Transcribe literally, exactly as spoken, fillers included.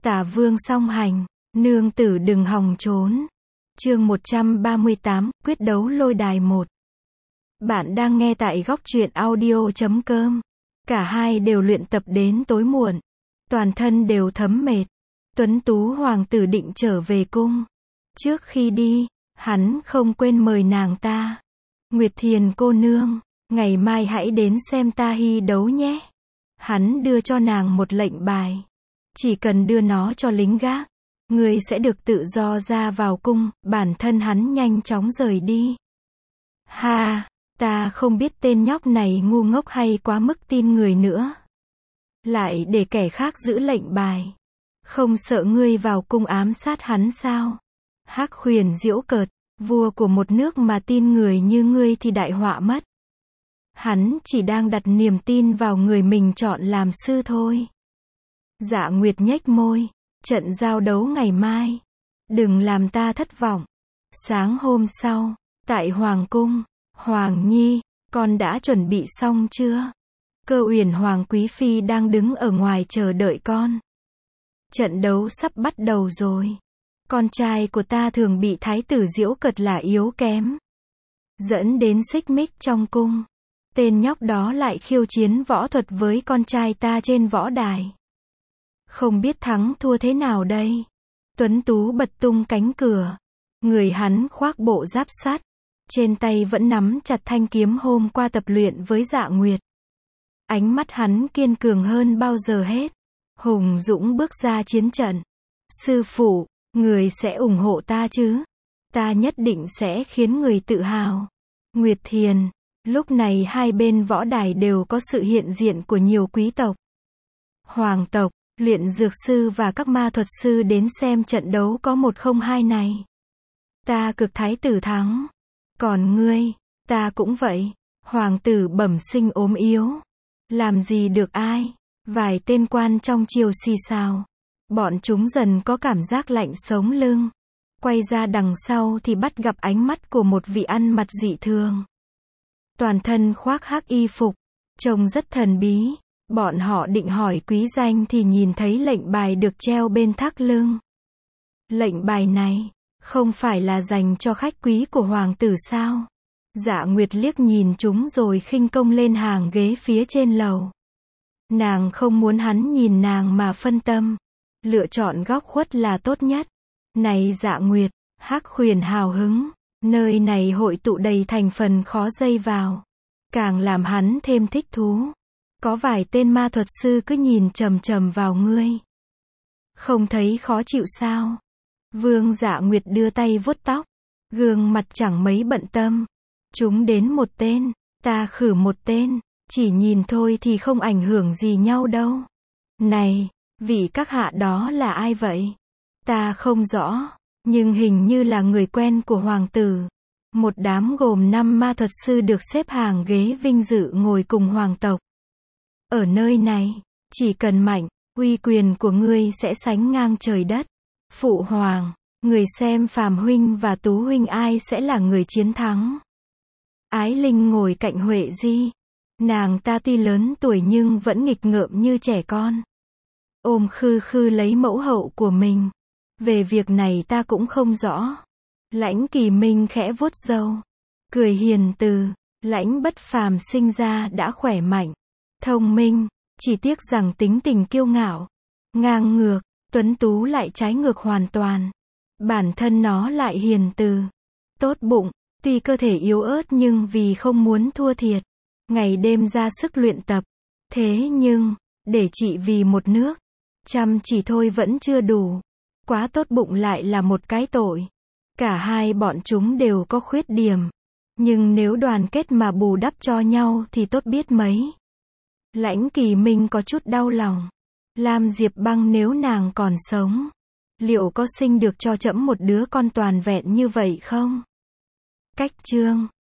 Tả vương song hành, nương tử đừng hòng trốn. Chương một trăm ba mươi tám, quyết đấu lôi đài một. Bạn đang nghe tại góc truyện audio chấm com. Cả hai đều luyện tập đến tối muộn. Toàn thân đều thấm mệt. Tuấn tú hoàng tử định trở về cung. Trước khi đi, hắn không quên mời nàng ta. Nguyệt Thiền cô nương, ngày mai hãy đến xem ta hy đấu nhé. Hắn đưa cho nàng một lệnh bài. Chỉ cần đưa nó cho lính gác, người sẽ được tự do ra vào cung. Bản thân hắn nhanh chóng rời đi. Ha, ta không biết tên nhóc này ngu ngốc hay quá mức tin người nữa. Lại để kẻ khác giữ lệnh bài. Không sợ ngươi vào cung ám sát hắn sao? Hắc Huyền giễu cợt, vua của một nước mà tin người như ngươi thì đại họa mất. Hắn chỉ đang đặt niềm tin vào người mình chọn làm sư thôi. Dạ Nguyệt nhếch môi, trận giao đấu ngày mai, đừng làm ta thất vọng. Sáng hôm sau, tại Hoàng cung, Hoàng Nhi, con đã chuẩn bị xong chưa? Cơ Uyển Hoàng quý phi đang đứng ở ngoài chờ đợi con. Trận đấu sắp bắt đầu rồi. Con trai của ta thường bị thái tử giễu cợt là yếu kém, dẫn đến xích mích trong cung. Tên nhóc đó lại khiêu chiến võ thuật với con trai ta trên võ đài. Không biết thắng thua thế nào đây? Tuấn tú bật tung cánh cửa. Người hắn khoác bộ giáp sắt. Trên tay vẫn nắm chặt thanh kiếm hôm qua tập luyện với Dạ Nguyệt. Ánh mắt hắn kiên cường hơn bao giờ hết. Hùng dũng bước ra chiến trận. Sư phụ, người sẽ ủng hộ ta chứ? Ta nhất định sẽ khiến người tự hào. Nguyệt Thiền. Lúc này hai bên võ đài đều có sự hiện diện của nhiều quý tộc, hoàng tộc, luyện dược sư và các ma thuật sư đến xem trận đấu có một không hai này. Ta cực thái tử thắng. Còn ngươi, ta cũng vậy. Hoàng tử bẩm sinh ốm yếu. Làm gì được ai. Vài tên quan trong triều xì xào. Bọn chúng dần có cảm giác lạnh sống lưng. Quay ra đằng sau thì bắt gặp ánh mắt của một vị ăn mặc dị thường. Toàn thân khoác hắc y phục, trông rất thần bí. Bọn họ định hỏi quý danh thì nhìn thấy lệnh bài được treo bên thắt lưng. Lệnh bài này, không phải là dành cho khách quý của hoàng tử sao? Dạ Nguyệt liếc nhìn chúng rồi khinh công lên hàng ghế phía trên lầu. Nàng không muốn hắn nhìn nàng mà phân tâm. Lựa chọn góc khuất là tốt nhất. Này Dạ Nguyệt, Hắc Huyền hào hứng. Nơi này hội tụ đầy thành phần khó dây vào. Càng làm hắn thêm thích thú. Có vài tên ma thuật sư cứ nhìn chằm chằm vào ngươi. Không thấy khó chịu sao? Vương Dạ Nguyệt đưa tay vuốt tóc. Gương mặt chẳng mấy bận tâm. Chúng đến một tên, ta khử một tên. Chỉ nhìn thôi thì không ảnh hưởng gì nhau đâu. Này, vị các hạ đó là ai vậy? Ta không rõ. Nhưng hình như là người quen của hoàng tử. Một đám gồm năm ma thuật sư được xếp hàng ghế vinh dự ngồi cùng hoàng tộc. Ở nơi này, chỉ cần mạnh, uy quyền của ngươi sẽ sánh ngang trời đất. Phụ hoàng, người xem Phàm huynh và Tú huynh ai sẽ là người chiến thắng. Ái Linh ngồi cạnh Huệ Di. Nàng ta tuy lớn tuổi nhưng vẫn nghịch ngợm như trẻ con. Ôm khư khư lấy mẫu hậu của mình. Về việc này ta cũng không rõ. Lãnh Kỳ Minh khẽ vuốt râu. Cười hiền từ. Lãnh Bất Phàm sinh ra đã khỏe mạnh, thông minh. Chỉ tiếc rằng tính tình kiêu ngạo, ngang ngược. Tuấn tú lại trái ngược hoàn toàn. Bản thân nó lại hiền từ, tốt bụng. Tuy cơ thể yếu ớt nhưng vì không muốn thua thiệt, ngày đêm ra sức luyện tập. Thế nhưng, để chỉ vì một nước, chăm chỉ thôi vẫn chưa đủ. Quá tốt bụng lại là một cái tội. Cả hai bọn chúng đều có khuyết điểm. Nhưng nếu đoàn kết mà bù đắp cho nhau thì tốt biết mấy. Lãnh Kỳ Minh có chút đau lòng. Lam Diệp Băng nếu nàng còn sống, liệu có sinh được cho trẫm một đứa con toàn vẹn như vậy không? Cách chương